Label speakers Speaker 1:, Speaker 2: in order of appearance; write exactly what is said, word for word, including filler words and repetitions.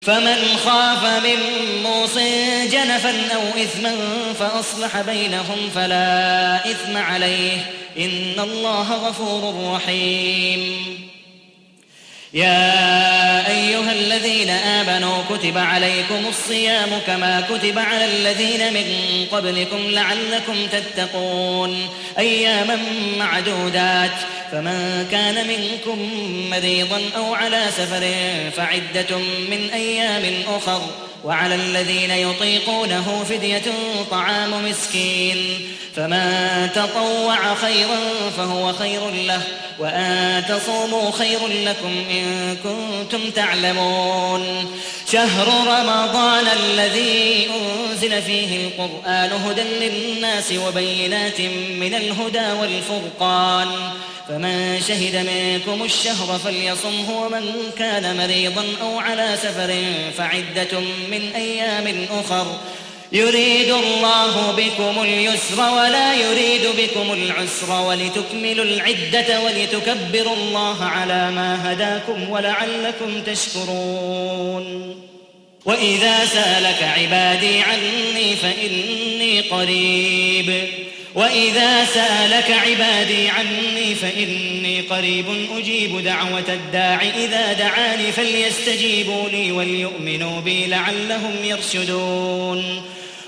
Speaker 1: فمن خاف من موص جنفا أو إثما فأصلح بينهم فلا إثم عليه إن الله غفور رحيم. يا أيها الذين آمنوا كتب عليكم الصيام كما كتب على الذين من قبلكم لعلكم تتقون أياما معدودات فمن كان منكم مريضا أو على سفر فعدة من أيام أخر وعلى الذين يطيقونه فدية طعام مسكين فمن تطوع خيرا فهو خير له وأن تصوموا خير لكم إن كنتم تعلمون. شهر رمضان الذي أنزل فيه القرآن هدى للناس وبينات من الهدى والفرقان فمن شهد منكم الشهر فليصمه ومن كان مريضا أو على سفر فعدة من أيام أخر يريد الله بكم اليسر ولا يريد بكم العسر ولتكملوا العدة ولتكبروا الله على ما هداكم ولعلكم تشكرون. وإذا سألك عبادي عني فإني قريب وإذا سألك عبادي عني فإني قريب أجيب دعوة الداع إذا دعاني فليستجيبوا لي وليؤمنوا بي لعلهم يرشدون.